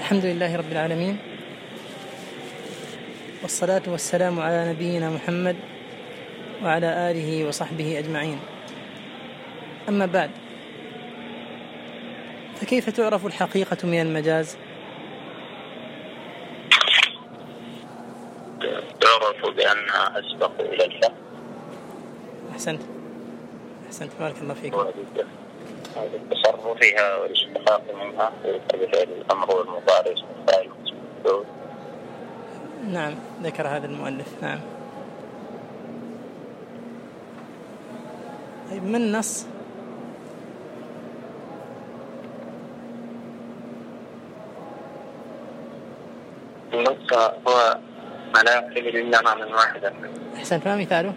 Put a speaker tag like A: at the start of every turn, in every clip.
A: الحمد لله رب العالمين، والصلاة والسلام على نبينا محمد وعلى آله وصحبه أجمعين. أما بعد، فكيف تعرف الحقيقة من المجاز؟
B: تعرف بأنها أسبق إلى الفهم.
A: أحسنت بارك الله فيك.
B: التصرف فيها والاشتقاق منها بفعل الأمر والمضارع والفاعل والمفعول.
A: نعم، ذكر هذا المؤلف. نعم. طيب، من النص؟
B: النص هو ما لا يحتمل إلا معنى واحدا.
A: أحسنت. ما مثاله؟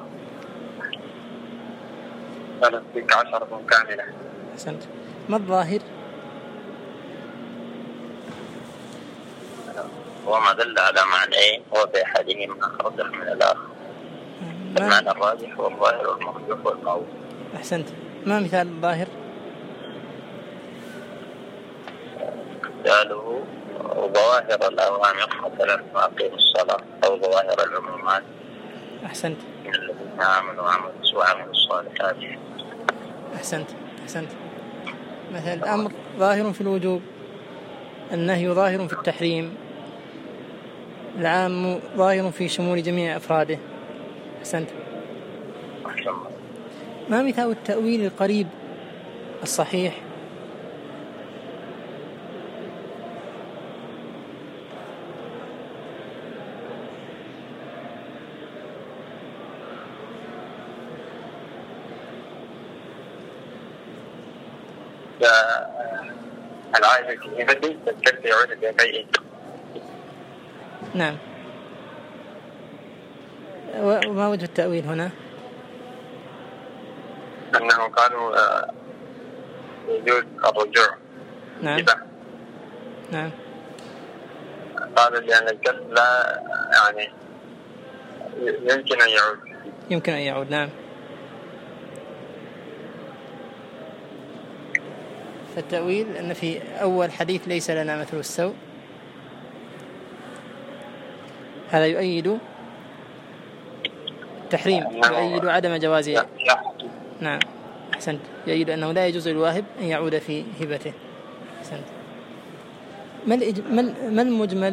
B: كانت تلك 10 كاملة.
A: أحسنت. ما الظاهر؟
B: وما دل على معنى هو بأحدهما أرجح من الآخر. المعنى الراجح والظاهر والمرجوح والقوي.
A: أحسنت. ما مثال الظاهر؟
B: مثاله ظواهر الأوامر، مثلا أقيموا الصلاة، أو ظواهر العمومات.
A: أحسنت.
B: من الذين آمنوا وعملوا الصالحات.
A: أحسنت. مثلا الأمر ظاهر في الوجوب، النهي ظاهر في التحريم، العام ظاهر في شمول جميع أفراده. أحسنت. ما مثال التأويل القريب الصحيح؟
B: العائلة في هذه تذكرت يعود ببيع.
A: نعم. وما وجه التأويل هنا؟
B: أنه قالوا يجوز الرجوع.
A: نعم. نعم.
B: قالوا لأن الكسب لا يعني يمكن أن يعود.
A: نعم. فالتأويل أن في أول حديث ليس لنا مثل السوء، هذا يؤيد التحريم، يؤيد عدم جوازه. نعم. أحسنت. يؤيد أنه لا يجوز للواهب أن يعود في هبته. أحسنت. ما المجمل؟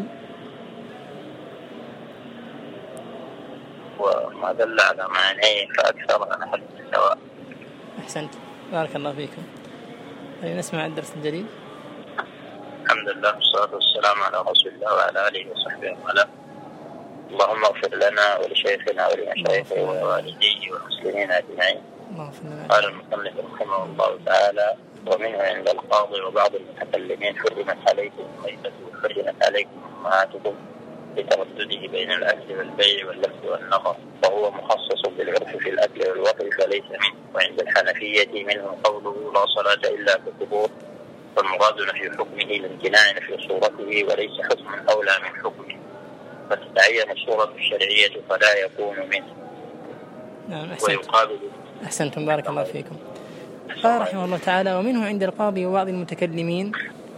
B: وما دل على معنيه فأكثر من أحد السواء.
A: أحسنت. بارك الله فيكم. نسمع الدرس الجديد.
B: الحمد لله والصلاة والسلام على رسول الله وعلى آله وصحبه ومن اللهم اغفر لنا ولشيخنا ولمشايخه ووالديه والمسلمين أجمعين. قال المصنف رحمه الله تعالى: ومنه عند القاضي وبعض المتكلمين حرمت عليكم الميتة وحرمت عليكم أمهاتكم لتردده بين الأكل والبيع واللبس والنظر، وهو مخصص بالعرف في الأكل والوطء فليس منه. وعند الحنفية منه قوله: لا صلاة إلا في القبور، فالمراد نفي حكمه لامتناع نفي صورته وليس حكم أولى من حكمه، فتتعين الصورة الشرعية فلا يكون منه.
A: نعم. أحسنتم. بارك الله فيكم. قال رحمه الله تعالى: ومنه عند القاضي وبعض المتكلمين،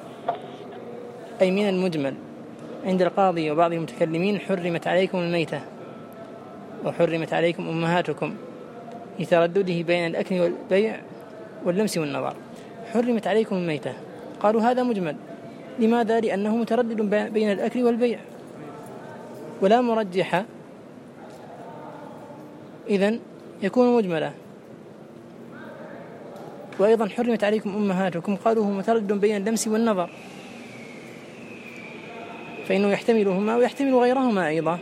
A: أي من المجمل عند القاضي وبعض المتكلمين حرمت عليكم الميتة وحرمت عليكم أمهاتكم لتردده بين الأكل والبيع واللمس والنظر. حرمت عليكم الميتة، قالوا هذا مجمل. لماذا؟ لأنه متردد بين الأكل والبيع ولا مرجح، إذن يكون مجملا. وأيضا حرمت عليكم أمهاتكم، قالوا هو متردد بين اللمس والنظر، فإنه يحتملهما ويحتمل غيرهما أيضا،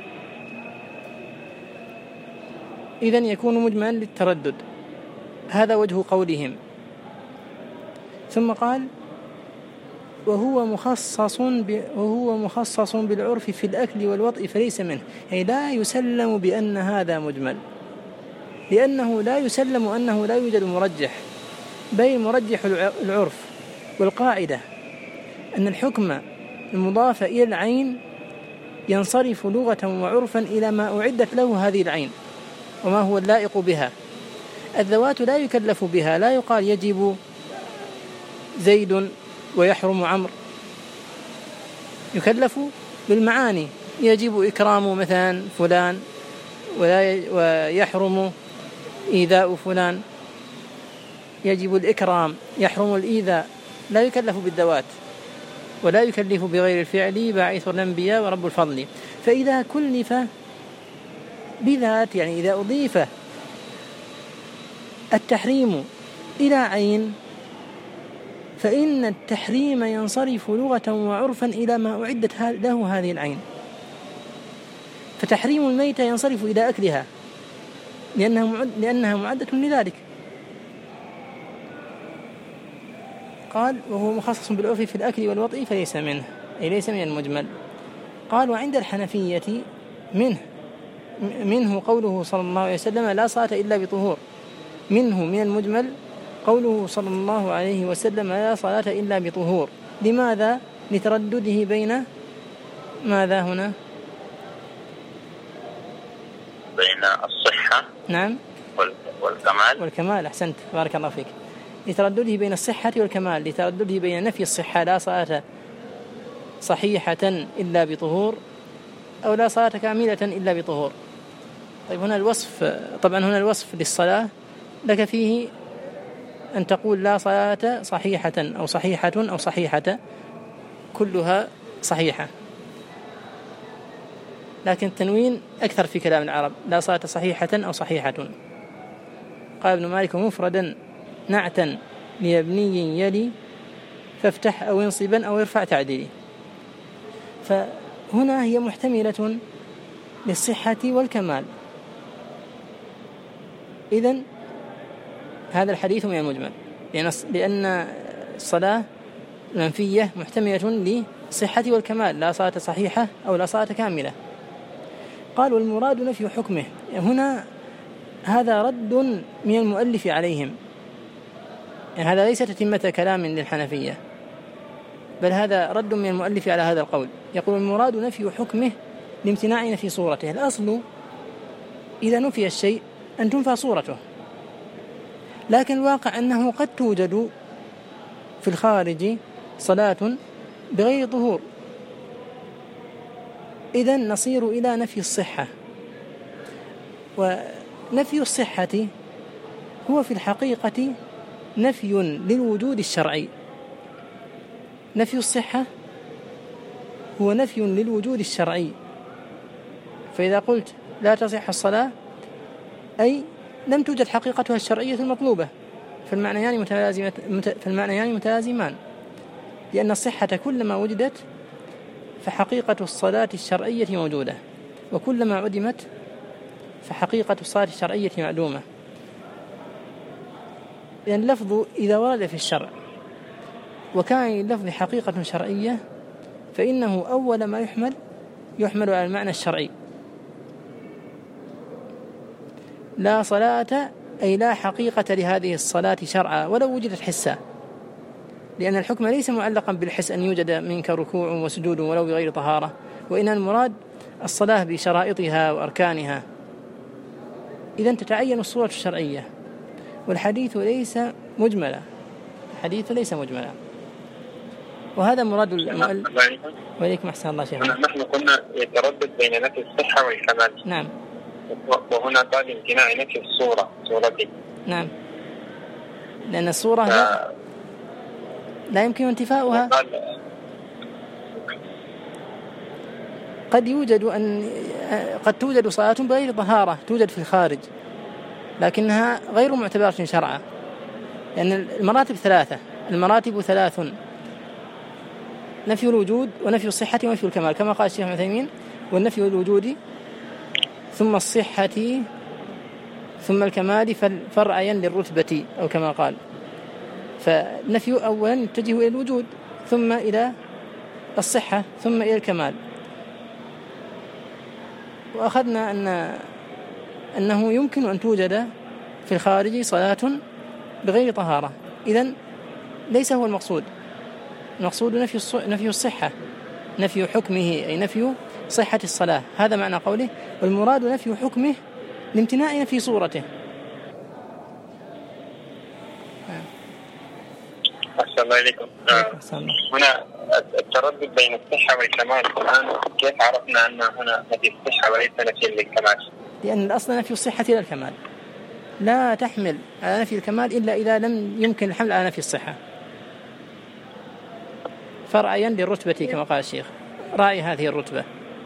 A: إذن يكون مجملا للتردد. هذا وجه قولهم. ثم قال: وهو مخصص بالعرف في الأكل والوطء فليس منه، أي لا يسلم بأن هذا مجمل، لأنه لا يسلم أنه لا يوجد مرجح، بل مرجح العرف. والقاعدة أن الحكم المضاف إلى العين ينصرف لغة وعرفا إلى ما أعدت له هذه العين وما هو اللائق بها. الذوات لا يكلف بها، لا يقال يجب زيد ويحرم عمرو، يكلف بالمعاني، يجب إكرام مثلا فلان ويحرم إيذاء فلان، يجب الإكرام يحرم الإيذاء، لا يكلف بالذوات ولا يكلف بغير الفعل باعث الأنبياء ورب الفضل. فإذا كلف بذات، يعني إذا أضيف التحريم إلى عين، فإن التحريم ينصرف لغة وعرفا إلى ما أعدت له هذه العين. فتحريم الميتة ينصرف إلى أكلها لأنها معدة لذلك. قال وهو مخصص بالعرف في الأكل والوطء فليس منه، أي ليس من المجمل. قال وعند الحنفية منه قوله صلى الله عليه وسلم لا صلاة إلا بطهور، منه من المجمل قوله صلى الله عليه وسلم لا صلاة إلا بطهور. لماذا؟ لتردده بين ماذا هنا؟
B: بين الصحة
A: نعم والكمال. أحسنت، بارك الله فيك. لتردده بين الصحة والكمال، لتردده بين نفي الصحة لا صلاة صحيحة إلا بطهور، أو لا صلاة كاملة إلا بطهور. طيب هنا الوصف، طبعا هنا الوصف للصلاة لك فيه أن تقول لا صلاة صحيحة أو صحيحة أو صحيحة، كلها صحيحة، لكن التنوين أكثر في كلام العرب، لا صلاة صحيحة أو صحيحة. قال ابن مالك مفردا نعتا ليبني يلي فافتح أو انصبا أو ارفع تعديلي. فهنا هي محتملة للصحة والكمال. إذن هذا الحديث من المجمل، لأن الصلاة المنفية محتملة للصحة والكمال، لا صلاة صحيحة أو لا صلاة كاملة. قال والمراد نفي حكمه، هنا هذا رد من المؤلف عليهم، يعني هذا ليس تتمة كلام للحنفية، بل هذا رد من المؤلف على هذا القول. يقول المراد نفي حكمه لامتناع نفي صورته. الأصل إذا نفي الشيء أن تنفى صورته، لكن الواقع أنه قد توجد في الخارج صلاة بغير طهور، إذن نصير إلى نفي الصحة. ونفي الصحة هو في الحقيقة نفي للوجود الشرعي. نفي الصحة هو نفي للوجود الشرعي. فإذا قلت لا تصح الصلاة أي لم توجد حقيقتها الشرعية المطلوبة، فالمعنيان متلازمان، لأن الصحة كلما وجدت فحقيقة الصلاة الشرعية موجودة، وكلما عدمت فحقيقة الصلاة الشرعية معدومة. لأن اللفظ إذا ورد في الشرع وكان اللفظ حقيقة شرعية فإنه أول ما يحمل على المعنى الشرعي. لا صلاة أي لا حقيقة لهذه الصلاة شرعا ولو وجدت حسا، لأن الحكم ليس معلقا بالحس أن يوجد منك ركوع وسجود ولو بغير طهارة، وإن المراد الصلاة بشرائطها وأركانها. إذن تتعين الصورة الشرعية، والحديث ليس مجملا، الحديث ليس مجملا، وهذا مراد المؤلف. وإليكم أحسن الله شيخنا.
B: نحن قلنا يتردد بين نفي الصحة والكمال.
A: نعم.
B: وهنا قال امتناع نفي الصورة صورته.
A: نعم، لأن الصورة لا يمكن انتفاؤها. قد توجد صلاة بغير طهارة توجد في الخارج، لكنها غير معتبرة شرعا، لأن المراتب ثلاث: نفي الوجود ونفي الصحة ونفي الكمال، كما قال الشيخ عثيمين: والنفي الوجود ثم الصحة ثم الكمال فرعيا للرتبة، أو كما قال. فالنفي أولا يتجه إلى الوجود، ثم إلى الصحة، ثم إلى الكمال. وأخذنا أنه يمكن أن توجد في الخارج صلاة بغير طهارة، إذن ليس هو المقصود. المقصود نفي الصحة، نفي حكمه، أي نفي صحة الصلاة. هذا معنى قوله والمراد نفي حكمه لامتناع نفي صورته.
B: أحسن الله إليكم. هنا التردد بين الصحة والكمال الآن كيف عرفنا أن هنا نفي الصحة وليس نفي للكمال؟
A: لأن الأصل نفي الصحة إلى الكمال، لا تحمل على نفي الكمال إلا إذا لم يمكن الحمل على نفي الصحة، فرعيا للرتبة كما قال الشيخ، راعي هذه الرتبة.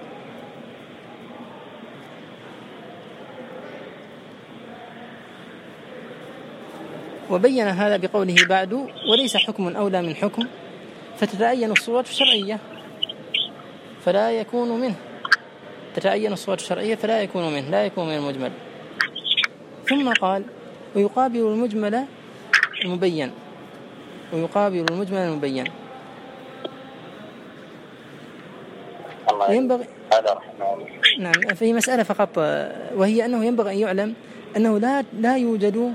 A: وبين هذا بقوله بعد: وليس حكم أولى من حكم فتتعين الصورة الشرعية فلا يكون منه، تتعين الصورة الشرعية فلا يكون منه، لا يكون من المجمل. ثم قال: ويقابل المجمل المبين، ويقابل المجمل المبين. ينبغي نعم في مسألة فقط، وهي أنه ينبغي أن يعلم أنه لا يوجد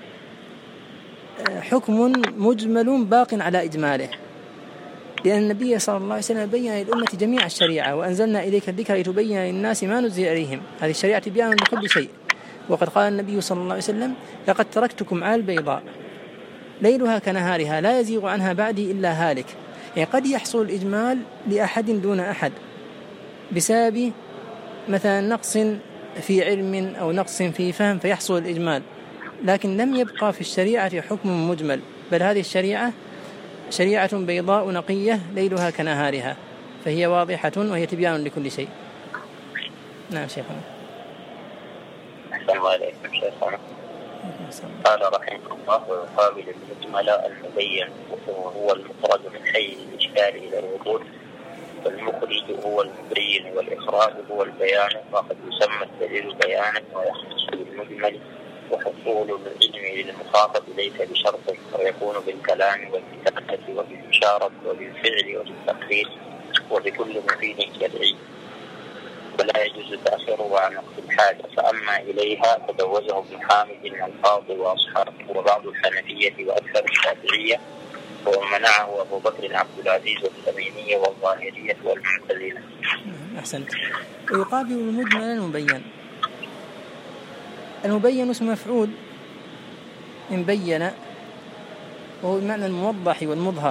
A: حكم مجمل باق على إجماله، لأن النبي صلى الله عليه وسلم بين للأمة جميع الشريعة: وأنزلنا إليك الذكر لتبين للناس ما نزل إليهم. هذه الشريعة تبيان لكل شيء. وقد قال النبي صلى الله عليه وسلم: لقد تركتكم على البيضاء ليلها كنهارها لا يزيغ عنها بعدي إلا هالك. يعني قد يحصل الإجمال لأحد دون أحد بسبب مثلا نقص في علم أو نقص في فهم فيحصل الإجمال، لكن لم يبقى في الشريعة حكم مجمل، بل هذه الشريعة شريعة بيضاء نقية ليلها كنهارها، فهي واضحة وهي تبيان لكل شيء. نعم شيخنا.
B: أحسن الله عليكم شيخنا. قال رحمه الله: ويقابل المجمل المبين وهو المخرج من حيز الإشكال إلى الوضوح، والمخرج هو المبين، والإخراج هو البيان، وقد يسمى الدليل بيانا ويختص بالمجمل. وحصول العلم للمخاطب ليس بشرط، ويكون بالكلام والكتابة وبالإشارة وبالفعل وبالتقرير وبكل مفيد شرعي، ولا يجوز تأخيره عن وقت الحاجة. فأما إليها تجوزه ابن حامد القاضي وأصحابه وبعض الحنفية وأكثر الشافعية، ومنعه أبو بكر عبد العزيز والتميمية والظاهرية والمعتزلة.
A: أحسنت. ويقابل المجمل المبين. المبين اسم مفعول من بين، وهو بمعنى الموضح والمظهر،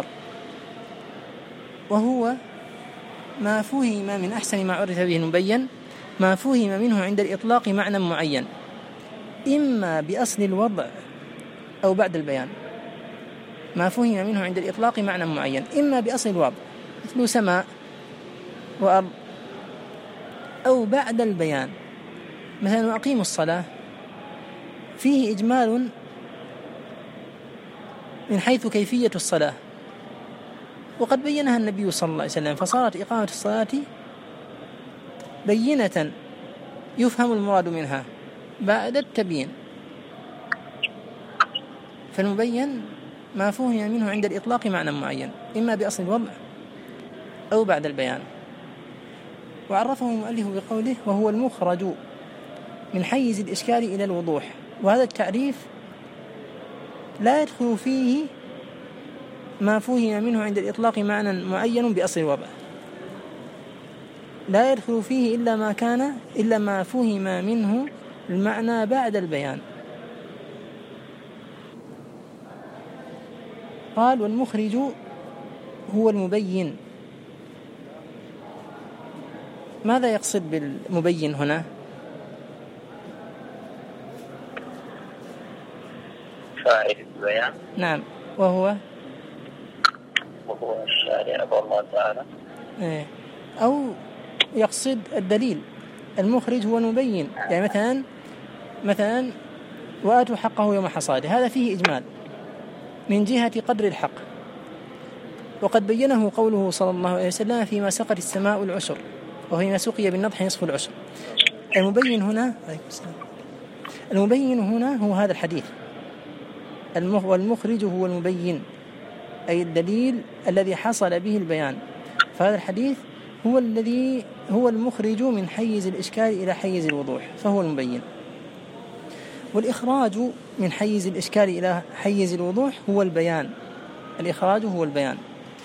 A: وهو ما فهم من أحسن ما عرف به المبين، ما فهم منه عند الإطلاق معنى معين، إما بأصل الوضع أو بعد البيان. ما فهم منه عند الإطلاق معنى معين إما بأصل الوضع مثل سماء وأرض، أو بعد البيان مثلا وأقيموا الصلاة، فيه إجمال من حيث كيفية الصلاة، وقد بينها النبي صلى الله عليه وسلم، فصارت إقامة الصلاة بينة يفهم المراد منها بعد التبيين. فالمبين ما فهم منه عند الإطلاق معنى معين إما بأصل الوضع أو بعد البيان. وعرفه المؤلف بقوله: وهو المخرج من حيز الإشكال إلى الوضوح. وهذا التعريف لا يدخل فيه ما فهم منه عند الإطلاق معنى معين بأصل الوضع، لا يدخل فيه إلا ما فهم منه المعنى بعد البيان. قال: والمخرج هو المبين. ماذا يقصد بالمبين هنا؟
B: فاعل البيان.
A: نعم، وهو
B: الشارع الله تعالى.
A: أو يقصد الدليل. المخرج هو المبين، يعني مثلا وآتوا حقه يوم حصاده، هذا فيه إجمال من جهة قدر الحق، وقد بينه قوله صلى الله عليه وسلم: فيما سقت السماء العشر وفيما سقي بالنضح نصف العشر. المبين هنا هو هذا الحديث. والمخرج هو المبين، أي الدليل الذي حصل به البيان. فهذا الحديث هو الذي هو المخرج من حيز الإشكال إلى حيز الوضوح، فهو المبين. والإخراج من حيز الإشكال إلى حيز الوضوح هو البيان. الإخراج هو البيان.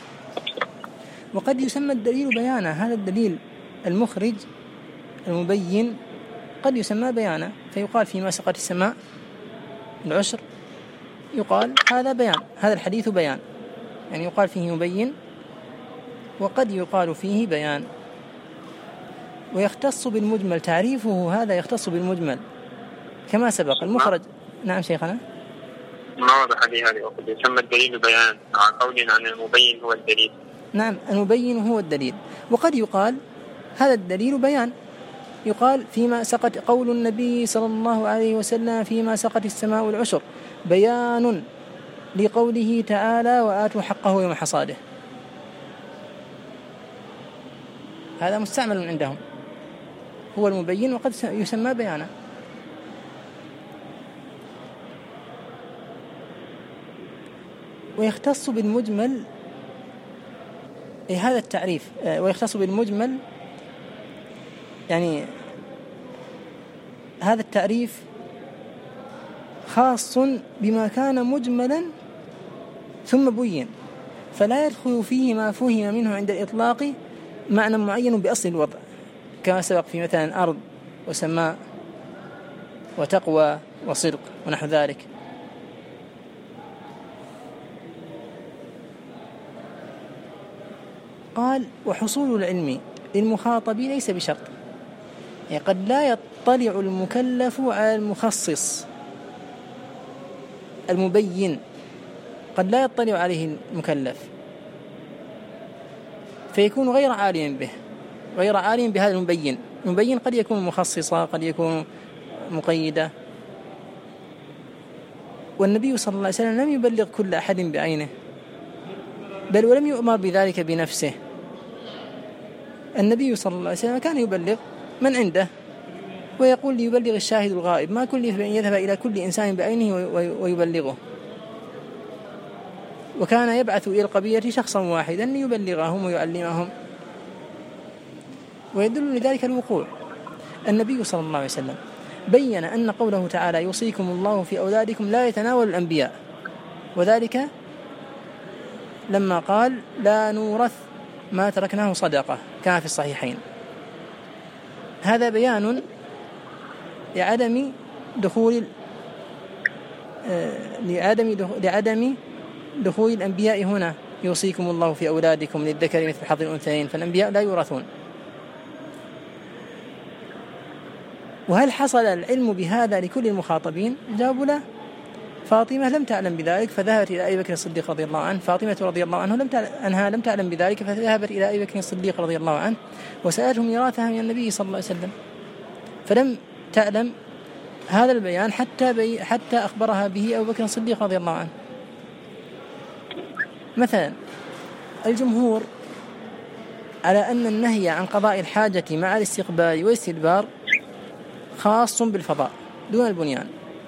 A: وقد يسمى الدليل بيانا. هذا الدليل المخرج المبين قد يسمى بيانا، فيقال: فيما سقط السماء العشر، يقال هذا بيان، هذا الحديث بيان، يعني يقال فيه مبين وقد يقال فيه بيان. ويختص بالمجمل، تعريفه هذا يختص بالمجمل كما سبق المخرج. نعم شيخنا.
B: ما وضح لي هذه، وقد يسمى الدليل بيان عن قولنا عن المبين هو الدليل.
A: نعم، المبين هو الدليل. وقد يقال هذا الدليل بيان، يقال فيما سقط قول النبي صلى الله عليه وسلم فيما سقط السماء العشر بيان لقوله تعالى وآتوا حقه يوم حصاده. هذا مستعمل عندهم، هو المبين وقد يسمى بيانا. ويختص بالمجمل هذا التعريف، ويختص بالمجمل يعني هذا التعريف خاص بما كان مجملا ثم بين، فلا يدخل فيه ما فهم منه عند الإطلاق معنى معين بأصل الوضع، كما سبق في مثلا أرض وسماء وتقوى وصدق ونحو ذلك. قال وحصول العلم للمخاطب ليس بشرط، يعني قد لا يطلع المكلف على المخصص المبين، قد لا يطلع عليه المكلف فيكون غير عالم به، غير عالم بهذا المبين. المبين قد يكون مخصصا، قد يكون مقيدا. والنبي صلى الله عليه وسلم لم يبلغ كل أحد بعينه، بل ولم يؤمر بذلك بنفسه. النبي صلى الله عليه وسلم كان يبلغ من عنده، ويقول ليبلغ الشاهد الغائب، ما كل يذهب إلى كل إنسان بعينه ويبلغه. وكان يبعث إلى القبيلة شخصا واحدا ليبلغهم ويعلمهم. ويدل لذلك الوقوع. النبي صلى الله عليه وسلم بين أن قوله تعالى يوصيكم الله في أولادكم لا يتناول الأنبياء، وذلك لما قال لا نورث ما تركناه صدقة كما في الصحيحين. هذا بيان لعدم دخول الأنبياء هنا. يوصيكم الله في أولادكم للذكر مثل حظ الأنثيين، فالأنبياء لا يورثون. وهل حصل العلم بهذا لكل المخاطبين؟ جابوا له فاطمة لم تعلم بذلك فذهبت إلى أبي بكر الصديق رضي الله عنه. فاطمة رضي الله عنه لم تعلم بذلك فذهبت إلى أبي بكر الصديق رضي الله عنه وسألته ميراثها من النبي صلى الله عليه وسلم، فلم تعلم هذا البيان حتى أخبرها به أبو بكر الصديق رضي الله عنه. مثلا الجمهور على أن النهي عن قضاء الحاجة مع الاستقبال والاستدبار خاص بالفضاء دون البنيان،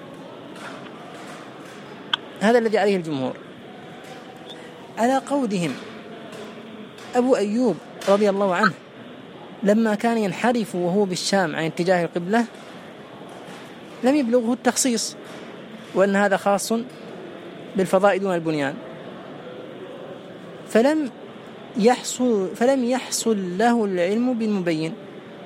A: هذا الذي عليه الجمهور. على قولهم أبو أيوب رضي الله عنه لما كان ينحرف وهو بالشام عن اتجاه القبلة لم يبلغه التخصيص، وأن هذا خاص بالفضاء دون البنيان، فلم يحصل له العلم بالمبين.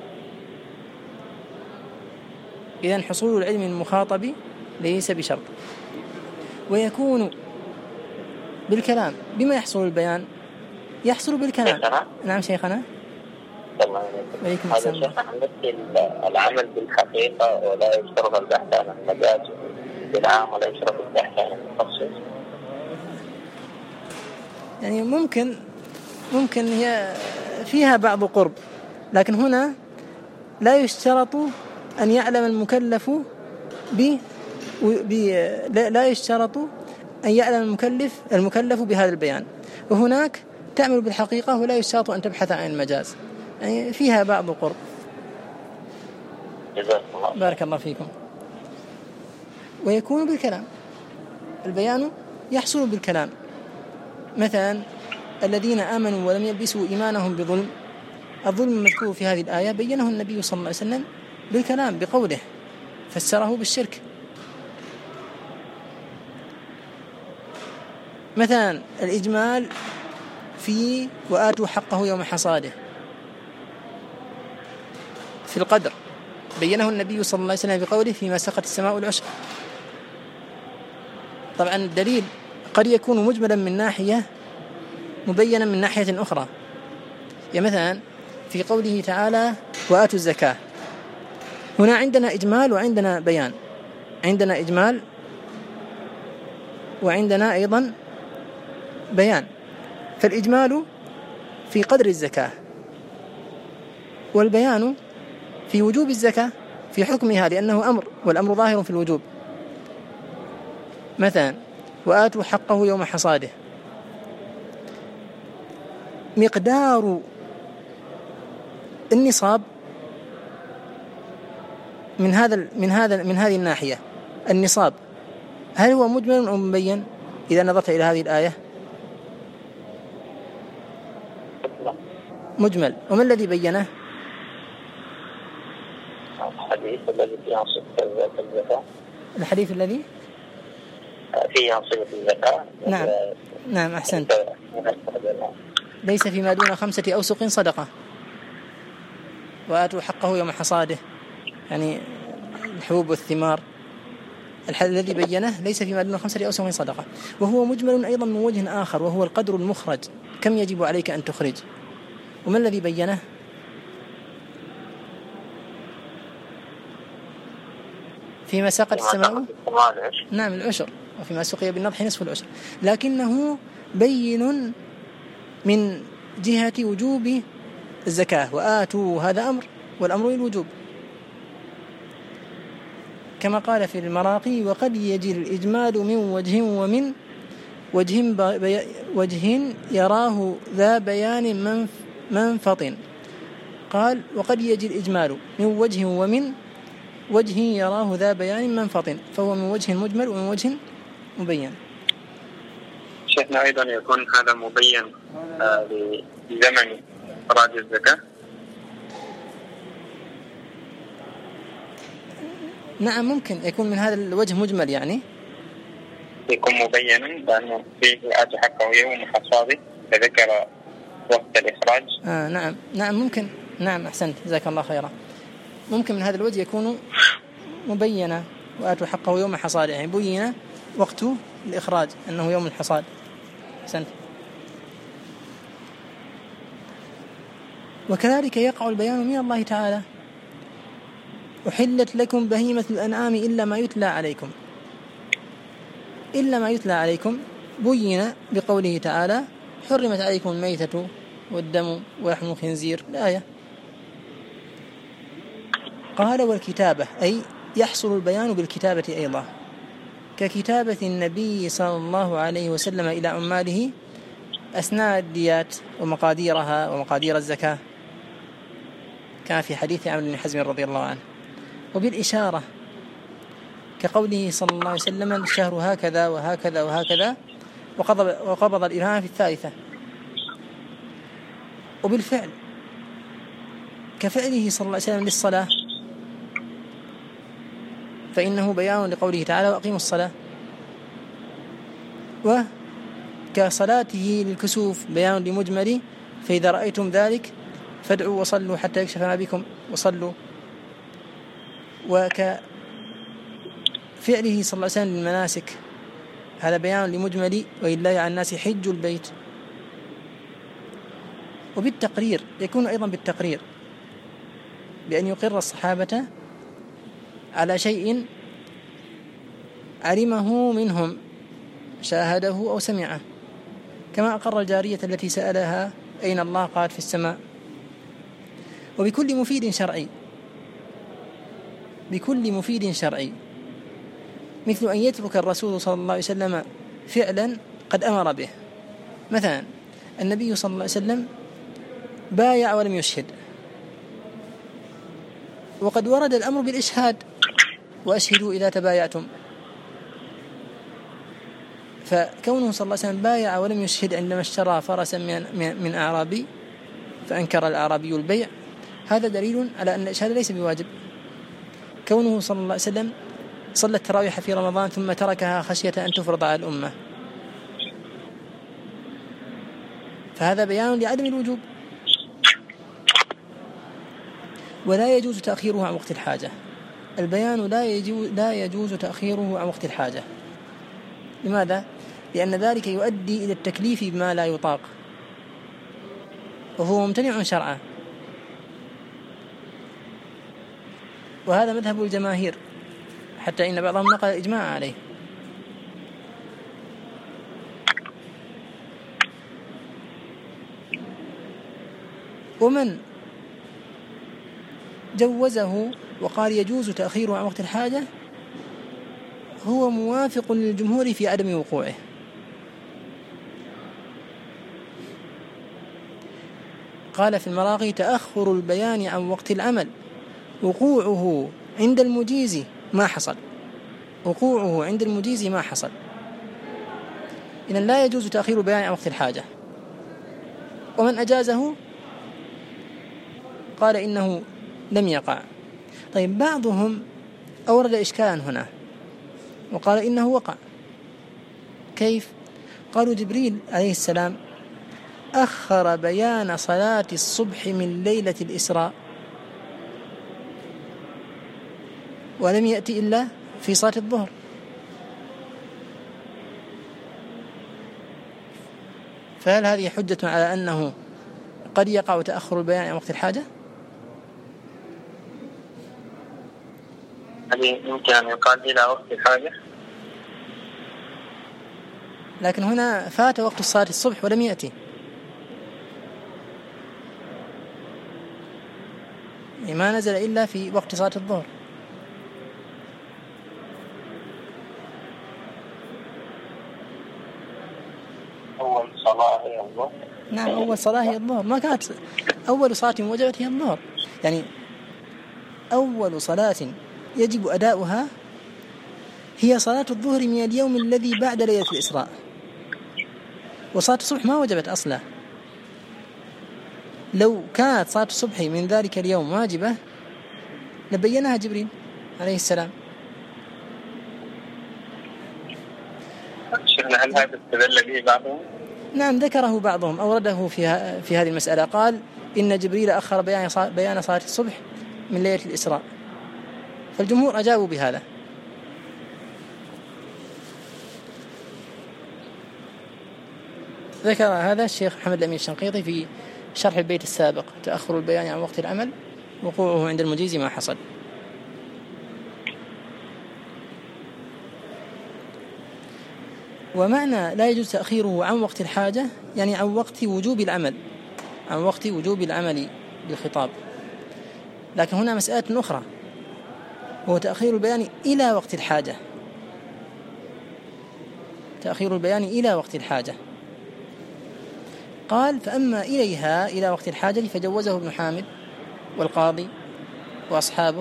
A: إذن حصول العلم المخاطب ليس بشرط. ويكون بالكلام بما يحصل البيان، يحصل بالكلام. نعم شيخنا.
B: عليكم السلام. العمل بالحقيقة ولا يشترط البحث عن المجاز بالعام ولا يشترط البحث عن المخصص.
A: يعني ممكن هي فيها بعض قرب، لكن هنا لا يشترط أن يعلم المكلف لا يشترط أن يعلم المكلف بهذا البيان، وهناك تعمل بالحقيقة ولا يشترط أن تبحث عن المجاز، يعني فيها بعض قرب. بارك الله فيكم. ويكون بالكلام، البيان يحصل بالكلام. مثلا الذين آمنوا ولم يلبسوا إيمانهم بظلم، الظلم المذكور في هذه الآية بينه النبي صلى الله عليه وسلم بالكلام بقوله، فسره بالشرك. مثلا الإجمال في وآتوا حقه يوم حصاده في القدر بينه النبي صلى الله عليه وسلم بقوله فيما سقط السماء العشر. طبعا الدليل قد يكون مجملا من ناحية مبينا من ناحية أخرى، يعني مثلا في قوله تعالى وآتوا الزكاة، هنا عندنا إجمال وعندنا بيان، عندنا إجمال وعندنا أيضا بيان. فالإجمال في قدر الزكاة، والبيان في وجوب الزكاة في حكمها، لأنه أمر والأمر ظاهر في الوجوب. مثلا وآتوا حقه يوم حصاده، مقدار النصاب من هذه الناحية، النصاب هل هو مجمل أو مبين إذا نظرت إلى هذه الآية؟ مجمل. وما الذي بينه؟
B: الحديث الذي فيه صفة الزكاة.
A: الحديث الذي
B: فيه صفة الزكاة.
A: نعم أحسنت. ليس فيما دون 5 أوسق صدقة، وآتوا حقه يوم حصاده، يعني الحبوب والثمار. الذي بينه ليس فيما دون 5 أوسق صدقة، وهو مجمل أيضا من وجه آخر، وهو القدر المخرج، كم يجب عليك أن تخرج. وما الذي بينه؟ فيما سقت السماء نعم العشر، وفيما سقي بالنضح نصف العشر، لكنه بين من جهة وجوب الزكاة. وآتوا هذا أمر، والأمر للوجوب، كما قال في المراقي وقد يجي الإجمال من وجه ومن وجه يراه ذا بيان منفط. قال وقد يجي الإجمال من وجه ومن وجه يراه ذا بيان منفط، فهو من وجه مجمل ومن وجه مبين.
B: شيخنا أيضا يكون هذا مبين لزمن إخراج الزكاة.
A: نعم ممكن يكون من هذا الوجه مجمل، يعني
B: يكون مبينا لأنه فيه آتوا حقه يوم حصاده فذكر وقت الإخراج.
A: نعم ممكن. نعم أحسنت جزاك الله خيرا. ممكن من هذا الوجه يكون مبينا وآتوا حقه يوم حصاده، يعني بين وقت الإخراج أنه يوم الحصاد. أحسنت. وكذلك يقع البيان من الله تعالى أحلت لكم بهيمة الأنعام إلا ما يتلى عليكم. إلا ما يتلى عليكم بين بقوله تعالى حرمت عليكم الميتة والدم ولحم الخنزير، الآية. قال والكتابة، أي يحصل البيان بالكتابة أيضا، ككتابة النبي صلى الله عليه وسلم إلى عماله أثناء الديات ومقاديرها ومقادير الزكاة، كان في حديث عمرو بن حزم رضي الله عنه. وبالإشارة كقوله صلى الله عليه وسلم الشهر هكذا وهكذا وهكذا، وقبض الإمام في الثالثة. وبالفعل كفعله صلى الله عليه وسلم للصلاة، فإنه بيان لقوله تعالى وأقيموا الصلاة. وكصلاته للكسوف بيان لمجمل فإذا رأيتم ذلك فادعوا وصلوا حتى يكشف ما بكم وصلوا. وكفعله صلى الله عليه وسلم للمناسك هذا بيان لمجمل ولله على الناس حج البيت. وبالتقرير يكون أيضا بالتقرير بأن يقر الصحابة على شيء علمه منهم شاهده أو سمعه، كما أقر الجارية التي سألها أين الله قالت في السماء. وبكل مفيد شرعي، بكل مفيد شرعي، مثل أن يترك الرسول صلى الله عليه وسلم فعلا قد أمر به. مثلا النبي صلى الله عليه وسلم بايع ولم يشهد، وقد ورد الأمر بالإشهاد وأشهدوا إذا تبايعتم، فكونه صلى الله عليه وسلم بايع ولم يشهد عندما اشترى فرسا من أعرابي فأنكر الأعرابي البيع، هذا دليل على أن الإشهاد ليس بواجب. كونه صلى الله عليه وسلم صلى التراويح في رمضان ثم تركها خشية أن تفرض على الأمة، فهذا بيان لعدم الوجوب. ولا يجوز تأخيره عن وقت الحاجة، البيان لا يجوز تأخيره عن وقت الحاجة. لماذا؟ لأن ذلك يؤدي إلى التكليف بما لا يطاق، وهو ممتنع شرعا، وهذا مذهب الجماهير، حتى إن بعضهم نقل الإجماع عليه. ومن جوزه وقال يجوز تأخيره عن وقت الحاجة هو موافق للجمهور في عدم وقوعه. قال في المراغي: تأخر البيان عن وقت العمل وقوعه عند المجيز ما حصل، وقوعه عند المجيز ما حصل. إذن لا يجوز تأخير البيان عن وقت الحاجة. ومن أجازه قال إنه لم يقع. طيب، بعضهم أورد إشكالا هنا وقال إنه وقع. كيف؟ قالوا جبريل عليه السلام أخر بيان صلاة الصبح من ليلة الإسراء ولم يأتي إلا في صلاة الظهر، فهل هذه حجة على أنه قد يقع تأخر البيان عن وقت الحاجة؟
B: هل يمكن أن يقال إلى وقت الحاجة؟
A: لكن هنا فات وقت الصلاة الصبح ولم يأتي، ما نزل إلا في وقت صلاة الظهر.
B: أول صلاة هي الظهر.
A: نعم، أول صلاة هي الظهر، ما كانت أول صلاة وجبت هي الظهر. يعني أول صلاة يجب أداؤها هي صلاة الظهر من اليوم الذي بعد ليلة الإسراء، وصلاة الصبح ما وجبت أصلا. لو كانت صلاة الصبح من ذلك اليوم واجبة لبينها جبريل عليه السلام.
B: هل هذا استدل به بعضهم؟
A: نعم، ذكره بعضهم، أورده في هذه المسألة. قال إن جبريل أخر بيان صلاة الصبح من ليلة الإسراء، فالجمهور أجابوا بهذا. ذكر هذا الشيخ محمد الأمين الشنقيطي في شرح البيت السابق: تأخر البيان عن وقت العمل وقوعه عند المجيز ما حصل. ومعنى لا يجوز تأخيره عن وقت الحاجة يعني عن وقت وجوب العمل، عن وقت وجوب العمل بالخطاب. لكن هنا مسألة أخرى، هو تأخير البيان إلى وقت الحاجة، تأخير البيان إلى وقت الحاجة. قال: فأما إليها إلى وقت الحاجة فجوزه ابن حامد والقاضي وأصحابه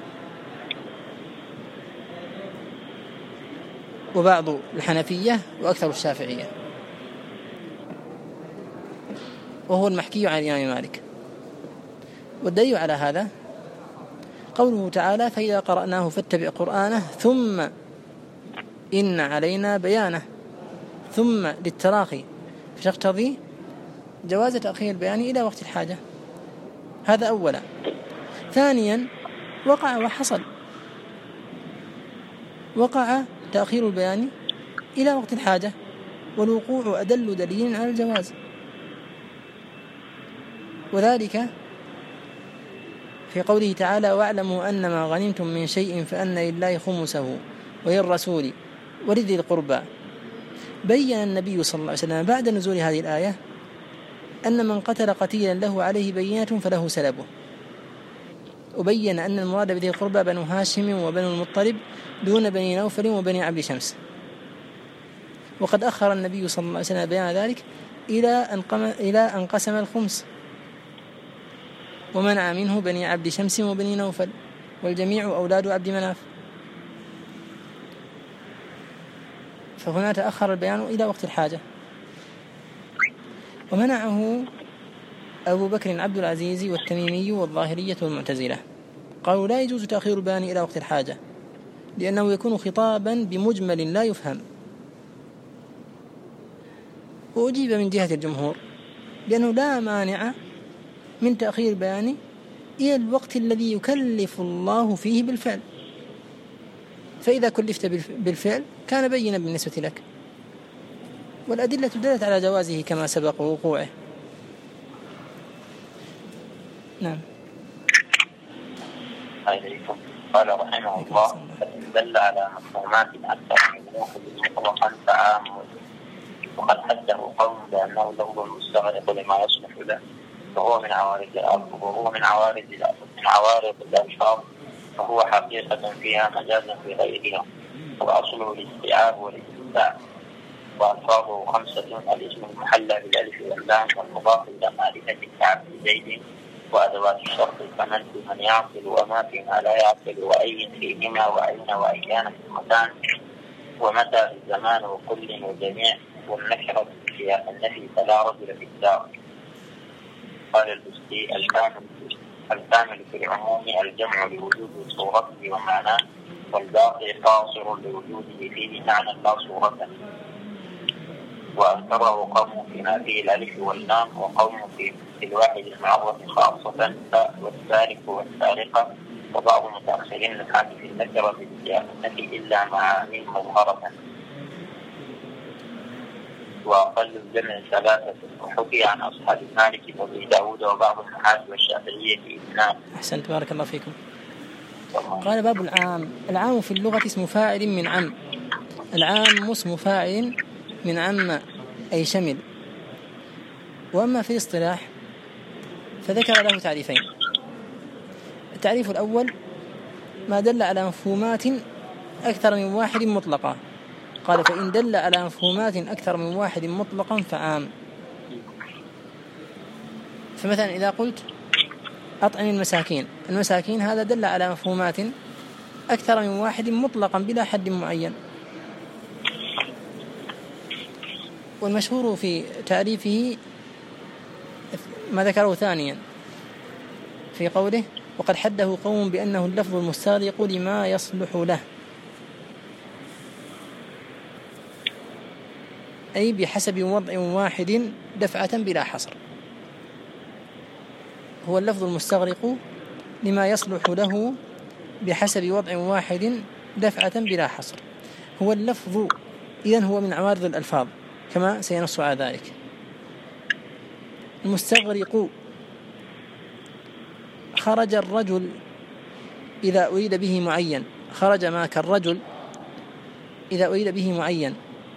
A: وبعض الحنفية وأكثر الشافعية، وهو المحكي عن الإمام مالك. والدليل على هذا قوله تعالى: فإذا قرأناه فاتبع قرآنه ثم إن علينا بيانه، ثم للتراخي فتقتضي جواز تأخير البيان إلى وقت الحاجة. هذا أولا. ثانيا، وقع وحصل، وقع تأخير البيان إلى وقت الحاجة، والوقوع أدل دليل على الجواز، وذلك في قوله تعالى: واعلموا أن ما غنمتم من شيء فأن لله خمسه وللرسول ولذي القربى. بين النبي صلى الله عليه وسلم بعد نزول هذه الآية أن من قتل قتيلا له عليه بينة فله سلبه، وبين أن المراد بذي القربى بنو هاشم وبنو المطلب دون بني نوفل وبني عبد شمس. وقد أخر النبي صلى الله عليه وسلم بيان ذلك إلى أن قسم الخمس ومنع منه بني عبد شمس وبني نوفل، والجميع أولاد عبد مناف. فهنا تأخر البيان إلى وقت الحاجة. ومنعه أبو بكر عبد العزيز والتميمي والظاهرية والمعتزلة، قالوا لا يجوز تأخير البيان إلى وقت الحاجة لأنه يكون خطابا بمجمل لا يفهم. وأجيب من جهة الجمهور بأنه لا مانع من تأخير البيان إلى الوقت الذي يكلف الله فيه بالفعل، فإذا كلفت بالفعل كان بينا بالنسبة لك، والأدلة دلت على جوازه كما سبق وقوعه. نعم.
B: عليكم. قال رحمه الله: فإن دل على مفهومات أكثر من واحد مطلقا فعام، وقد حده قوم بأنه لفظ مستغرق لما يصلح له، فهو من عوارض الألفاظ، فهو حقيقة فيها مجازا في غيرها، وأصله الاستيعاب والاستمتاع. وألفاظه 5: الاسم المحلى بالألف واللام، والمضاف إلى معرفة كعبد زيد، وأدوات الشرط كمن في من يعقل، وما فيما لا يعقل، وأي فيهما، وأين وأيان في المكان، ومتى في الزمان، وكل وجميع، والنكرة في النفي فلا رجل في الدار. قال البستي: الكامل في العموم الجمع لوجود صورته ومعناه، والباقي قاصر لوجوده فيه معنى لا صورة. وأنكره قوم فيما فيه الألف واللام، وقوم في الواحد المعرف خاصة، والسارق والسارقة. وبعض المتأخرين الحامل في النكرة بالنفي إلا مع من مظهرة. وأقل الجمع 3، وحكي عن أصحاب مالك وأبي داود وبعض النحاة والشافعية في إثنان.
A: أحسنت، بارك الله فيكم. قال: باب العام. العام في اللغة اسم فاعل من عم. العام اسم فاعل من عم أي شمل. وأما في الاصطلاح فذكر له تعريفين. التعريف الأول: ما دل على مفهومات أكثر من واحد مطلقة. قال: فإن دل على مفهومات أكثر من واحد مطلقا فعام. فمثلا إذا قلت أطعم المساكين، المساكين هذا دل على مفهومات أكثر من واحد مطلقا بلا حد معين. والمشهور في تعريفه ما ذكره ثانيا في قوله: وقد حده قوم بأنه اللفظ المستغرق لما يصلح له، أي بحسب وضع واحد دفعة بلا حصر. هو اللفظ المستغرق لما يصلح له بحسب وضع واحد دفعة بلا حصر. هو اللفظ إذن هو من عوارض الألفاظ كما سينص على ذلك. المستغرق: خرج الرجل إذا أريد به معين، خرج معك الرجل إذا أريد به معين،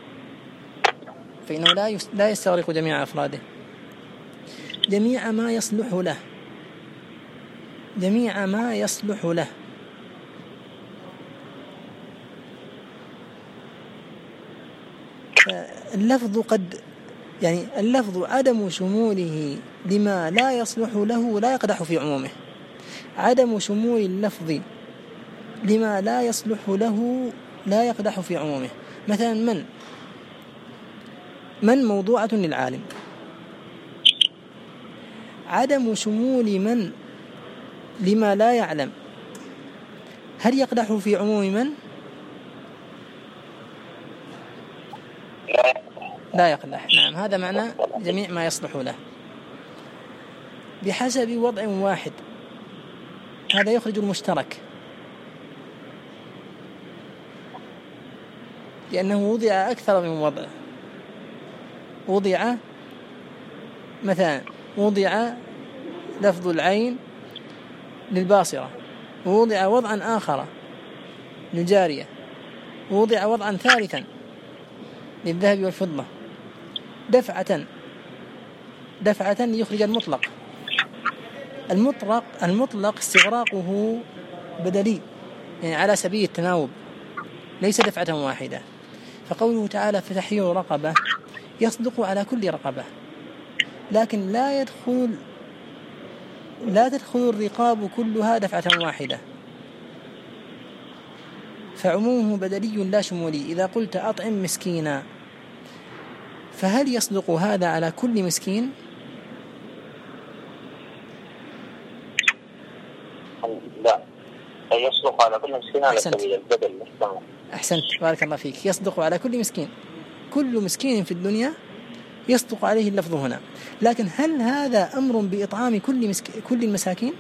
A: فإنه لا يستغرق جميع أفراده. جميع ما يصلح له، جميع ما يصلح له. اللفظ اللفظ عدم شموله لما لا يصلح له لا يقدح في عمومه. عدم شمول اللفظ لما لا يصلح له لا يقدح في عمومه. مثلا من موضوعة للعالم. عدم شمول من لما لا يعلم هل يقدح في عموم من؟ لا يقدح. نعم، هذا معنى جميع ما يصلح له بحسب وضع واحد. هذا يخرج المشترك، لأنه وضع أكثر من وضع. وضع مثلا لفظ العين للباصرة، ووضع وضعا آخر للجارية، ووضع وضعا ثالثا للذهب والفضة، دفعة ليخرج المطلق. المطلق استغراقه بدلي، يعني على سبيل التناوب، ليس دفعة واحدة. فقوله تعالى: فتحرير رقبة يصدق على كل رقبة، لكن لا تدخل الرقاب كلها دفعة واحدة، فعمومه بدلي لا شمولي. إذا قلت أطعم مسكينا، فهل يصدق هذا على كل مسكين؟
B: لا، يصدق على كل مسكين على سبيل البدل.
A: أحسنت، بارك الله فيك. يصدق على كل مسكين، كل مسكين في الدنيا يصدق عليه اللفظ هنا. لكن هل هذا أمر بإطعام كل المساكين؟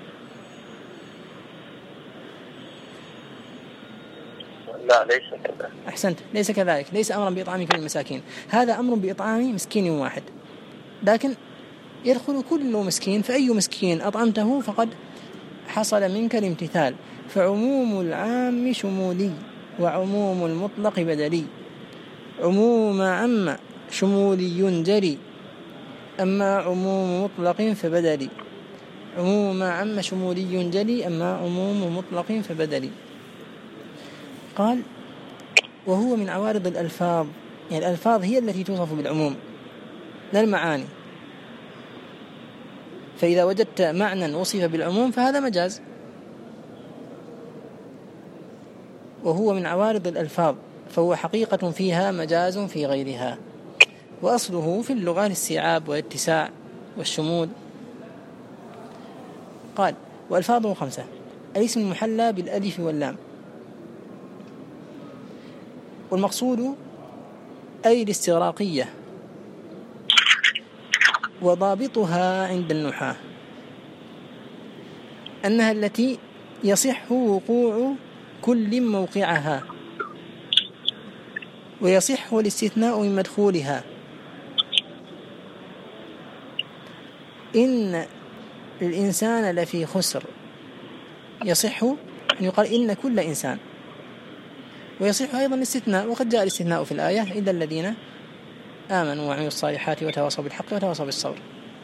B: لا، ليس كذلك.
A: أحسنت، ليس كذلك، ليس أمرا بإطعام كل المساكين، هذا أمر بإطعام مسكين واحد. لكن يدخل كل مسكين، فأي مسكين أطعمته فقد حصل منك الامتثال. فعموم العام شمولي وعموم المطلق بدلي، عموم عم شمولي جري، أما عموم مطلق فبدلي. عموم عم شمولي جلي، أما عموم مطلق فبدلي. قال وهو من عوارض الألفاظ، يعني الألفاظ هي التي توصف بالعموم لا المعاني. فإذا وجدت معنى وصف بالعموم فهذا مجاز. وهو من عوارض الألفاظ فهو حقيقة فيها مجاز في غيرها. وأصله في اللغة الاستيعاب والاتساع والشمول. قال وألفاظه 5: الاسم المحلى بالألف واللام، والمقصود أي الاستغراقية، وضابطها عند النحاة أنها التي يصح وقوع كل موقعها، ويصح الاستثناء من مدخولها. إن الإنسان لفي خسر، يصح أن يقال إن كل إنسان، ويصح أيضا الاستثناء، وقد جاء الاستثناء في الآية إلا الذين آمنوا وعملوا الصالحات وتواصوا بالحق وتواصوا بالصبر.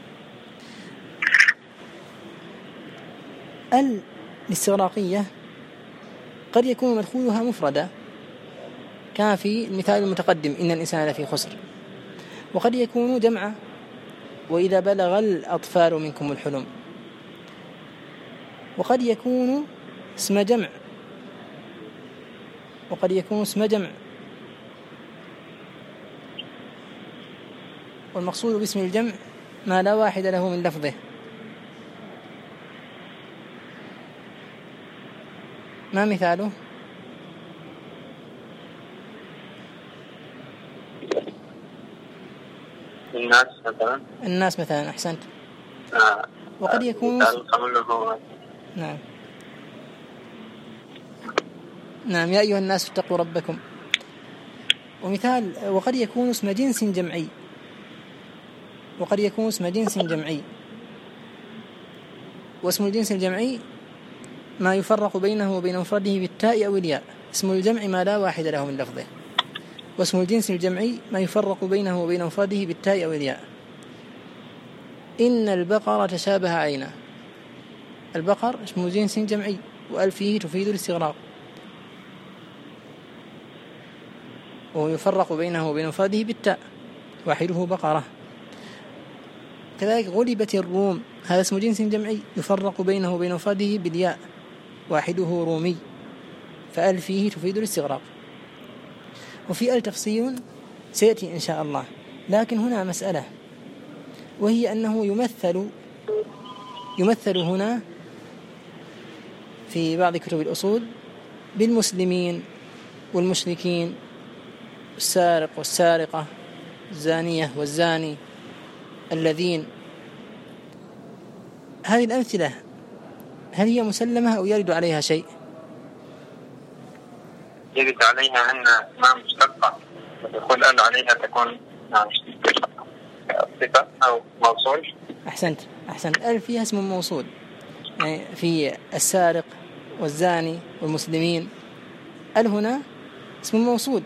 A: الاستغراقية قد يكون مدخولها مفردا كان في المثال المتقدم إن الإنسان لفي خسر، وقد يكون جمعا وإذا بلغ الأطفال منكم الحلم، وقد يكون اسم جمع، وقد يكون اسم جمع. والمقصود باسم الجمع ما لا واحد له من لفظه. ما مثاله؟ الناس مثلا. أحسنت. وقد يكون نعم يا أيها الناس اتقوا ربكم. ومثال وقد يكون اسم جنس جمعي، وقد يكون اسم جنس جمعي. واسم الجنس الجمعي ما يفرق بينه وبين مفرده بالتاء أو الياء. اسم الجمع ما لا واحد له من لفظه. واسم الجنس الجمعي ما يفرق بينه وبين مفرده بالتاء أو الياء. إن البقرة تشابه علينا. البقر اسم جنس جمعي، وأل فيه تفيد الاستغراق، ويفرق بينه وبين مفرده بالتاء، واحده بقرة. كذلك غلبت الروم، هذا اسم جنس جمعي يفرق بينه وبين مفرده بالياء، واحده رومي، فأل فيه تفيد الاستغراق. وفي أل تفصيل سيأتي إن شاء الله، لكن هنا مسألة، وهي أنه يمثل هنا في بعض كتب الأصول بالمسلمين والمشركين، السارق والسارقة، الزانية والزاني، الذين. هذه الأمثلة هل هي مسلمة أو يرد عليها شيء؟
B: يرد عليها أن ما مشتقة، يقول أن عليها تكون صفة أو موصول.
A: أحسنت. أل فيها اسم موصول، يعني في السارق والزاني والمسلمين، ال هنا اسم موصول.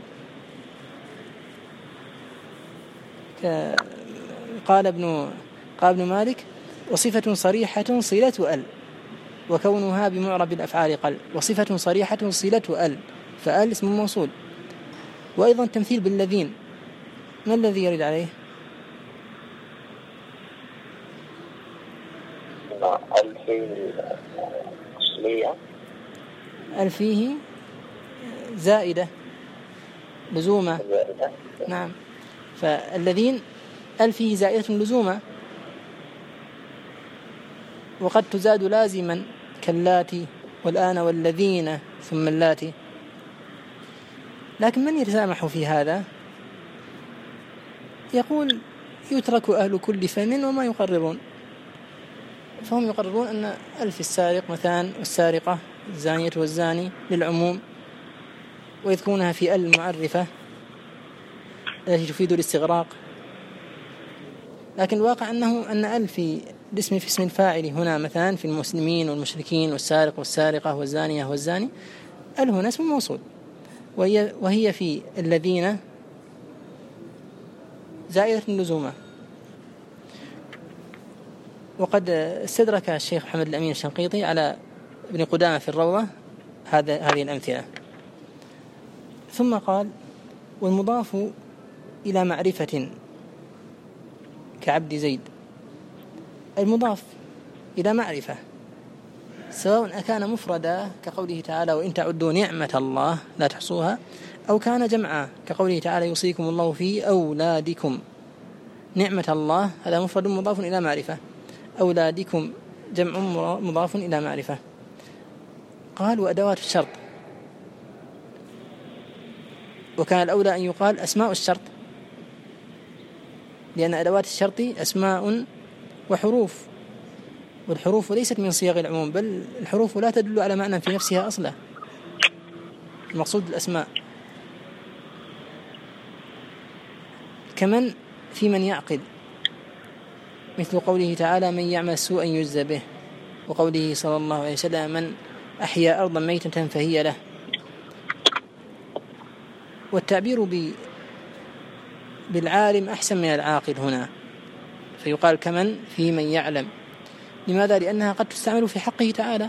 A: قال ابن مالك وصفة صريحة صلة ال، وكونها بمعرب الأفعال قل. وصفة صريحة صلة ال، فال اسم موصول. وأيضا تمثيل بالذين، ما الذي يرد عليه؟ ال فيه زائدة لزومة. نعم، فالذين ال فيه زائدة لزومة، وقد تزاد لازما كاللاتي والآن والذين ثم اللاتي. لكن من يتسامح في هذا؟ يقول يترك أهل كل فن وما يقررون. فهم يقررون أن ألف السارق مثلا والسارقة الزانية والزاني للعموم، ويذكرونها في المعرفة التي تفيد الاستغراق. لكن الواقع أن أل في اسم الفاعل هنا مثلا في المسلمين والمشركين والسارق والسارقة والزانية والزاني، أل هنا اسم موصول، وهي في الذين زائدة اللزومة. وقد استدرك الشيخ محمد الأمين الشنقيطي على ابن قدامة في الروضة هذه الأمثلة. ثم قال: والمضاف إلى معرفة كعبد زيد. المضاف إلى معرفة سواء أكان مفردا كقوله تعالى: وإن تعدوا نعمة الله لا تحصوها، أو كان جمعا كقوله تعالى: يوصيكم الله في أولادكم. نعمة الله هذا مفرد مضاف إلى معرفة، أولادكم جمع مضاف إلى معرفة. قال: وأدوات الشرط، وكان الأولى أن يقال أسماء الشرط، لأن أدوات الشرط أسماء وحروف، والحروف ليست من صيغ العموم، بل الحروف لا تدل على معنى في نفسها أصلا، المقصود الأسماء. كمن في من يعقل، مثل قوله تعالى: من يعمل سوءا يجزى به، وقوله صلى الله عليه وسلم: من أحيا أرضا ميتة فهي له. والتعبير بالعالم أحسن من العاقل هنا، فيقال كمن في من يعلم. لماذا؟ لأنها قد تستعمل في حقه تعالى.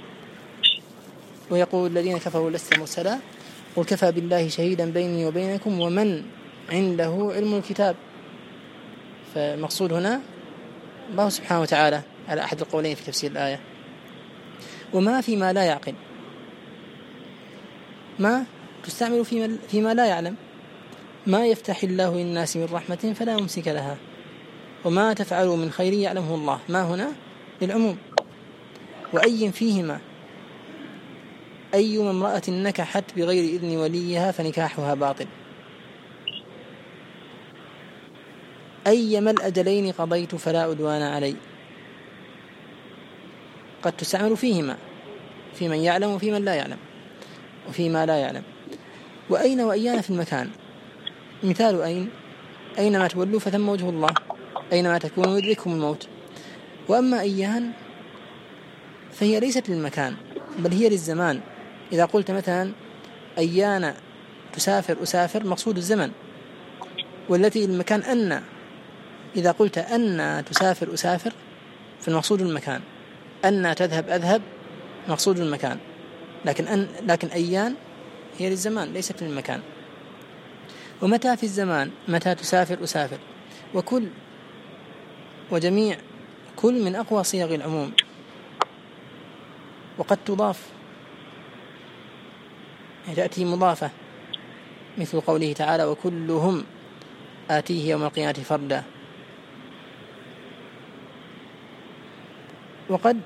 A: ويقول الذين كفروا: لست مرسلا، قل كفى بالله شهيدا بيني وبينكم ومن عنده علم الكتاب. فالمقصود هنا الله سبحانه وتعالى على أحد القولين في تفسير الآية. وما فيما لا يعقل، ما تستعمل فيما لا يعلم. ما يفتح الله للناس من رحمة فلا يمسك لها، وما تفعلوا من خير يعلمه الله. ما هنا للعموم. وأي فيهما، أيما امرأة نكحت بغير إذن وليها فنكاحها باطل. أيما الأجلين قضيت فلا أدوان علي. قد تستعمل فيهما، في من يعلم وفي من لا يعلم، وفيما لا يعلم. وأين وأيان في المكان. مثال أين: أينما تولوا فثم وجه الله، أينما تكونوا يدرككم الموت. وأما أيان فهي ليست للمكان بل هي للزمان. إذا قلت مثلا أيان تسافر أسافر، مقصود الزمن. والتي للمكان أن، إذا قلت أن تسافر أسافر فالمقصود المكان، أن تذهب أذهب مقصود المكان. لكن أيان هي للزمان ليست للمكان. ومتى في الزمان، متى تسافر أسافر. وكل وجميع، كل من أقوى صيغ العموم. وقد تضاف، تأتي مضافة، مثل قوله تعالى: وكلهم آتيه يوم القيامة فردا. وقد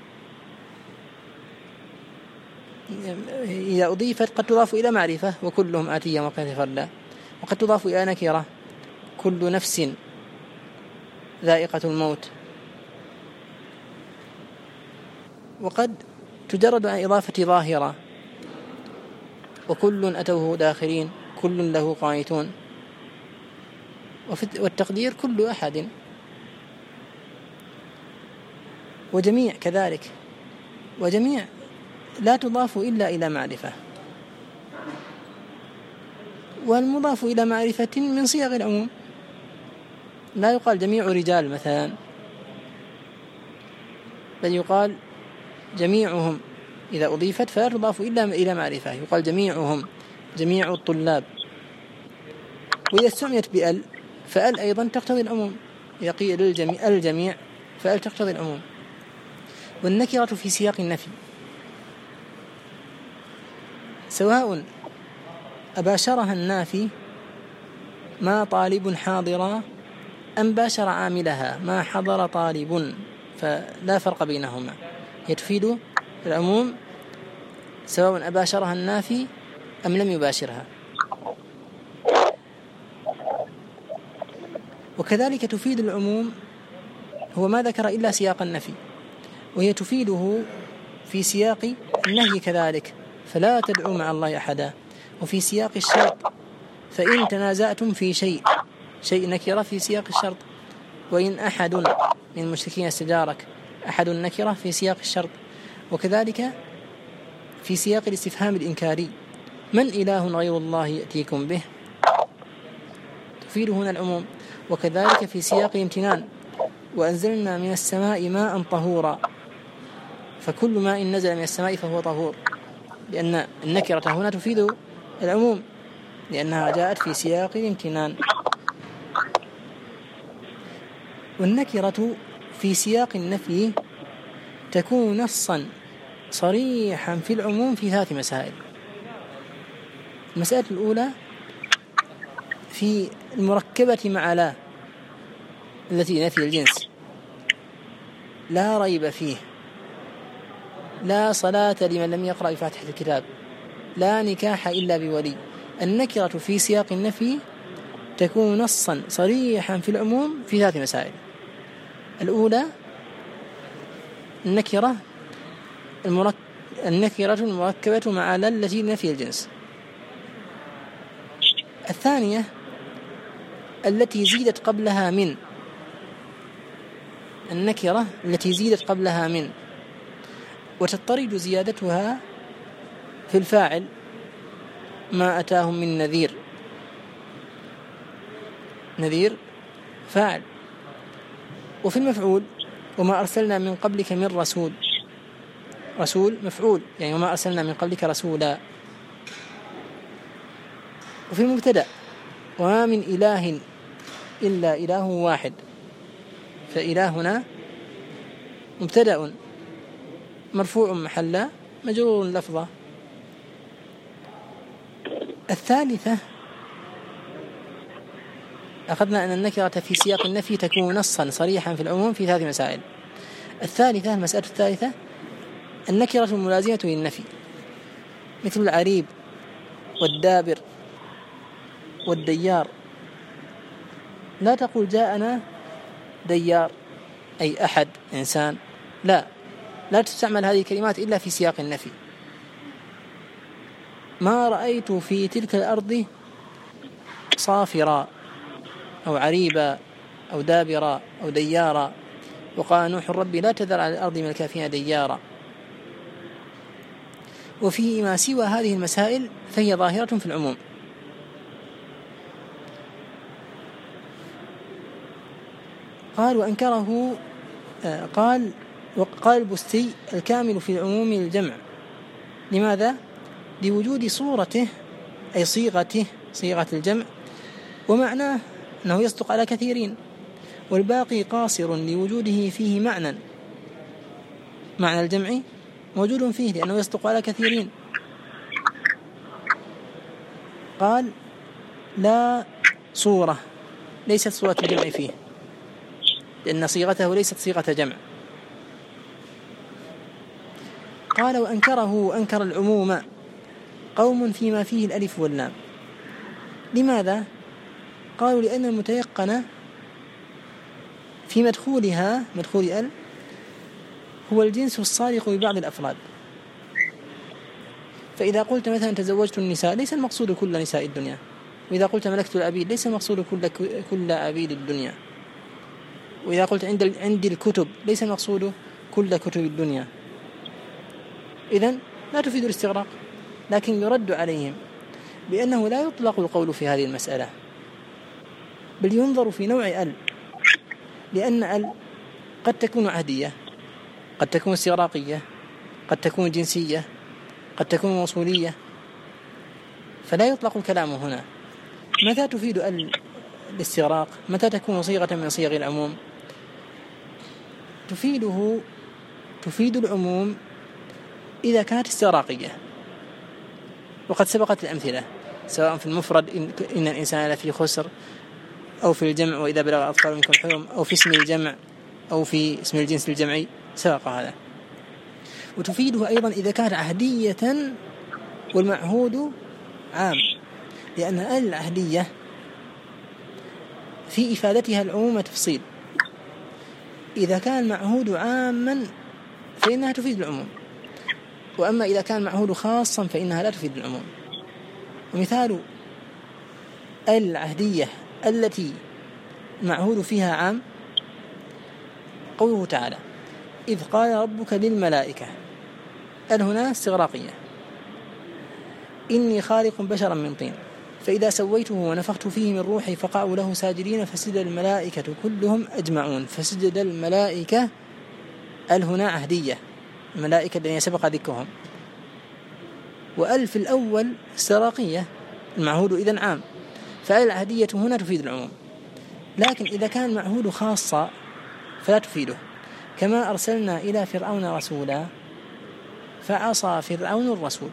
A: إذا أضيفت قد تضاف إلى معرفة: وكلهم آتيه يوم القيامة فردا. وقد تضاف إلى نكرة: كل نفس ذائقة الموت. وقد تجرد عن إضافة ظاهرة: وكل أتوه داخرين، كل له قانتون. والتقدير: كل أحد. وجميع كذلك. وجميع لا تضاف إلا إلى معرفة، والمضاف إلى معرفة من صيغ العموم. لا يقال جميع رجال مثلا، بل يقال جميعهم. إذا أضيفت فلا تضاف إلا إلى معرفة، يقال جميعهم، جميع الطلاب. وإذا استعملت بأل فأل أيضا تقتضي العموم، إذا قيل الجميع فأل تقتضي العموم. والنكرة في سياق النفي سواء أباشرها النافي ما طالب حاضرا، أم باشر عاملها ما حضر طالب، فلا فرق بينهما، هي تفيد العموم سواء أباشرها النافي أم لم يباشرها. وكذلك تفيد العموم هو ما ذكر إلا سياق النفي، وهي تفيده في سياق النهي كذلك: فلا تدعوا مع الله أحدا. وفي سياق الشرط: فإن تنازعتم في شيء نكرة في سياق الشرط. وإن أحد من المشركين استجارك. أحد النكرة في سياق الشرط، وكذلك في سياق الاستفهام الإنكاري: من إله غير الله يأتيكم به، تفيد هنا العموم. وكذلك في سياق الامتنان: وأنزلنا من السماء ماء طهورا، فكل ماء نزل من السماء فهو طهور، لأن النكرة هنا تفيد العموم لأنها جاءت في سياق الامتنان. والنكرة في سياق النفي تكون نصا صريحا في العموم في 3 مسائل. المسألة الأولى في المركبة مع لا التي نفي الجنس: لا ريب فيه، لا صلاة لمن لم يقرأ بفاتحة الكتاب، لا نكاح إلا بولي. النكرة في سياق النفي تكون نصا صريحا في العموم في 3 مسائل. الأولى النكرة المركبة مع لا التي نفي الجنس. الثانية التي زيدت قبلها من، النكرة التي زيدت قبلها من وتضطرد زيادتها في الفاعل: ما أتاهم من نذير. نذير فاعل. وفي المفعول: وما أرسلنا من قبلك من رسول. رسول مفعول، يعني وما أرسلنا من قبلك رسولا. وفي المبتدأ: وما من إله إلا إله واحد، فإلهنا مبتدأ مرفوع محلا مجرور لفظة. الثالثة أخذنا أن النكرة في سياق النفي تكون نصا صريحا في العموم في 3 مسائل. الثالثة، المسألة الثالثة، النكرة الملازمة للنفي، مثل العريب والدابر والديار. لا تقول جاءنا ديار أي أحد إنسان، لا تستعمل هذه الكلمات إلا في سياق النفي. ما رأيت في تلك الأرض صافرا أو عريبا أو دابرا أو ديارا. وقال نوح ربي لا تذر على الأرض من الكافرين ديارا. وفي ما سوى هذه المسائل فهي ظاهرة في العموم. قال وأنكره قال البستي: الكامل في العموم الجمع. لماذا؟ لوجود صورته أي صيغته، صيغة الجمع، ومعناه أنه يصدق على كثيرين، والباقي قاصر لوجوده فيه معنى الجمع موجود فيه لأنه يصدق على كثيرين. قال لا صورة، ليست صورة الجمع فيه، لأن صيغته ليست صيغة جمع. قال وأنكره أنكر العموم قوم فيما فيه الألف واللام. لماذا؟ قالوا لأن المتيقن في مدخولها، مدخول ال، هو الجنس الصادق ببعض الأفراد. فإذا قلت مثلا تزوجت النساء ليس المقصود كل نساء الدنيا، وإذا قلت ملكت العبيد ليس المقصود كل عبيد الدنيا، وإذا قلت عندي الكتب ليس المقصود كل كتب الدنيا. إذن لا تفيد الاستغراق، لكن يرد عليهم بأنه لا يطلق القول في هذه المسألة، بل ينظر في نوع ال، لأن ال قد تكون عهدية، قد تكون استغراقية، قد تكون جنسية، قد تكون موصولية، فلا يطلق الكلام هنا. متى تفيد الاستغراق؟ متى تكون صيغة من صيغ العموم؟ تفيد العموم إذا كانت استغراقية، وقد سبقت الأمثلة سواء في المفرد إن الإنسان لفي خسر، أو في الجمع وإذا بلغ الأطفال منكم الحلم، أو في اسم الجمع، أو في اسم الجنس الجمعي، سبق هذا. وتفيده أيضا إذا كانت عهدية والمعهود عام، لأن العهدية في إفادتها العموم تفصيل. إذا كان المعهود عاما فإنها تفيد العموم، وأما إذا كان المعهود خاصا فإنها لا تفيد العموم. ومثال العهدية التي المعهود فيها عام قوله تعالى إذ قال ربك للملائكة، هنا استغراقية، إني خالق بشرا من طين فإذا سويته ونفخت فيه من روحي فقعوا له ساجدين فسجد الملائكة كلهم أجمعون. فسجد الملائكة هنا عهدية، الملائكة الذين سبق ذكرهم، وألف الأول استغراقية، المعهود إذن عام، فالعهدية هنا تفيد العموم. لكن إذا كان المعهود خاصة فلا تفيده، كما أرسلنا إلى فرعون رسولا فعصى فرعون الرسول.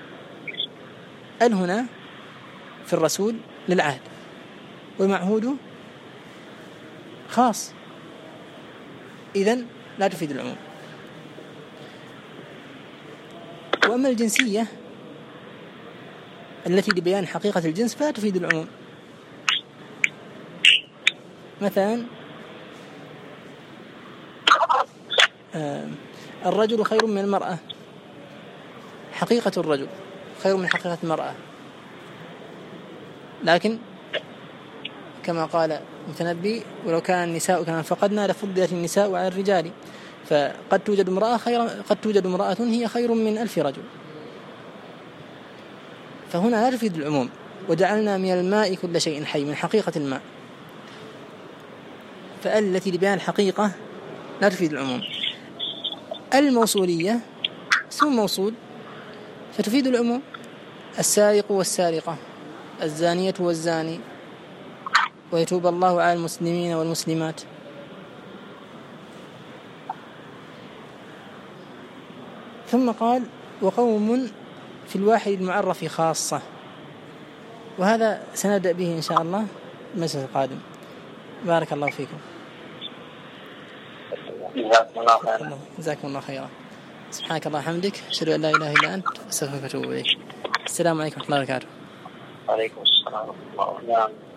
A: هنا في الرسول للعهد والمعهود خاص، إذن لا تفيد العموم. وأما الجنسية التي لبيان حقيقة الجنس فلا تفيد العموم. مثلا الرجل خير من المرأة، حقيقة الرجل خير من حقيقة المرأة، لكن كما قال المتنبي ولو كان النساء كما فقدنا لفضلت النساء على الرجال، فقد توجد امرأة هي خير من 1000 رجل. فهنا لا تفيد العموم. وجعلنا من الماء كل شيء حي، من حقيقة الماء، فالتي لبيان الحقيقة لا تفيد العموم. الموصولية اسم موصول فتفيد العموم، السارق والسارقة، الزانية والزاني، ويتوب الله على المسلمين والمسلمات. ثم قال وقوم في الواحد المعرف خاصة، وهذا سنبدأ به إن شاء الله المجلس القادم. بارك الله فيكم. جزاكم الله خيرا. سبحانك الله وبحمدك، أشهد أن لا إله إلا أنت، أستغفرك وأتوب إليك. السلام عليكم ورحمة الله وبركاته.
B: وعليكم السلام ورحمة الله وبركاته.